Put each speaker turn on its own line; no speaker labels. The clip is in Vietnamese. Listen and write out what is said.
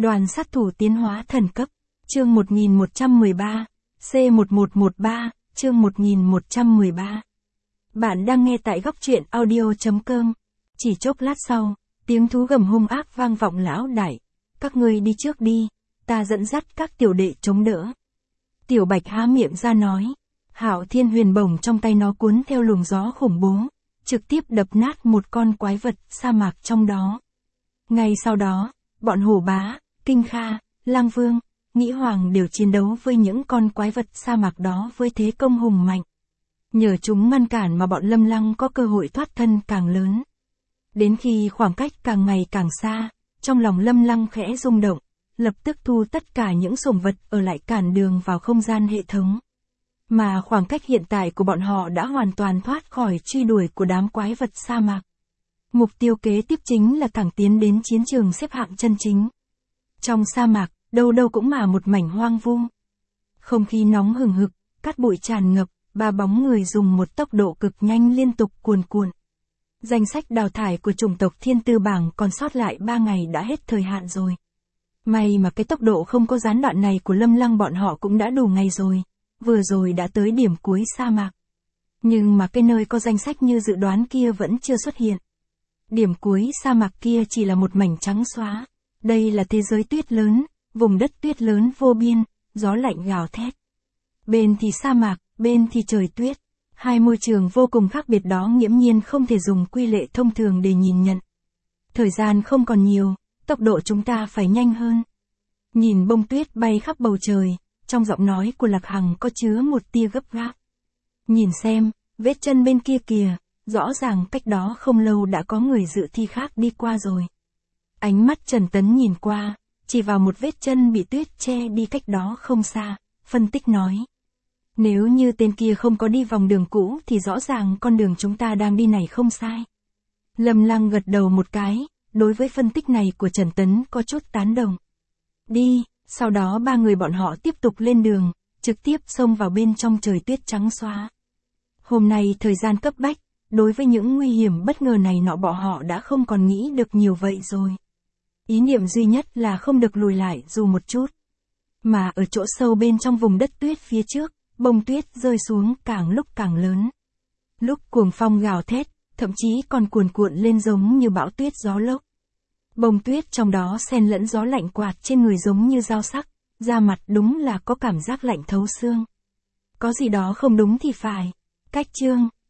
Đoàn sát thủ tiến hóa thần cấp. Chương 1113. C1113, chương 1113. Bạn đang nghe tại góc truyện audio.com. Chỉ chốc lát sau, tiếng thú gầm hung ác vang vọng lão đại. Các ngươi đi trước đi, ta dẫn dắt các tiểu đệ chống đỡ. Tiểu Bạch há miệng ra nói. Hạo Thiên Huyền bổng trong tay nó cuốn theo luồng gió khủng bố, trực tiếp đập nát một con quái vật sa mạc trong đó. Ngay sau đó, bọn Hổ Bá, Kinh Kha, Lang Vương, Nghĩ Hoàng đều chiến đấu với những con quái vật sa mạc đó với thế công hùng mạnh. Nhờ chúng ngăn cản mà bọn Lâm Lăng có cơ hội thoát thân càng lớn. Đến khi khoảng cách càng ngày càng xa, trong lòng Lâm Lăng khẽ rung động, lập tức thu tất cả những sủng vật ở lại cản đường vào không gian hệ thống. Mà khoảng cách hiện tại của bọn họ đã hoàn toàn thoát khỏi truy đuổi của đám quái vật sa mạc. Mục tiêu kế tiếp chính là thẳng tiến đến chiến trường xếp hạng chân chính. Trong sa mạc, đâu đâu cũng là một mảnh hoang vu. Không khí nóng hừng hực, cát bụi tràn ngập, ba bóng người dùng một tốc độ cực nhanh liên tục cuồn cuộn. Danh sách đào thải của chủng tộc Thiên Tư bảng còn sót lại 3 ngày đã hết thời hạn rồi. May mà cái tốc độ không có gián đoạn này của Lâm Lăng bọn họ cũng đã đủ ngày rồi. Vừa rồi đã tới điểm cuối sa mạc. Nhưng mà cái nơi có danh sách như dự đoán kia vẫn chưa xuất hiện. Điểm cuối sa mạc kia chỉ là một mảnh trắng xóa. Đây là thế giới tuyết lớn, vùng đất tuyết lớn vô biên, gió lạnh gào thét. Bên thì sa mạc, bên thì trời tuyết. Hai môi trường vô cùng khác biệt đó nghiễm nhiên không thể dùng quy lệ thông thường để nhìn nhận. Thời gian không còn nhiều, tốc độ chúng ta phải nhanh hơn. Nhìn bông tuyết bay khắp bầu trời, trong giọng nói của Lạc Hằng có chứa một tia gấp gáp. Nhìn xem, vết chân bên kia kìa, rõ ràng cách đó không lâu đã có người dự thi khác đi qua rồi. Ánh mắt Trần Tấn nhìn qua, chỉ vào một vết chân bị tuyết che đi cách đó không xa, phân tích nói. Nếu như tên kia không có đi vòng đường cũ thì rõ ràng con đường chúng ta đang đi này không sai. Lâm Lăng gật đầu một cái, đối với phân tích này của Trần Tấn có chút tán đồng. Đi, sau đó ba người bọn họ tiếp tục lên đường, trực tiếp xông vào bên trong trời tuyết trắng xóa. Hôm nay thời gian cấp bách, đối với những nguy hiểm bất ngờ này nọ bọn họ đã không còn nghĩ được nhiều vậy rồi. Ý niệm duy nhất là không được lùi lại dù một chút. Mà ở chỗ sâu bên trong vùng đất tuyết phía trước, bông tuyết rơi xuống càng lúc càng lớn. Lúc cuồng phong gào thét, thậm chí còn cuồn cuộn lên giống như bão tuyết gió lốc. Bông tuyết trong đó xen lẫn gió lạnh quạt trên người giống như dao sắc, da mặt đúng là có cảm giác lạnh thấu xương. Có gì đó không đúng thì phải. Cách chương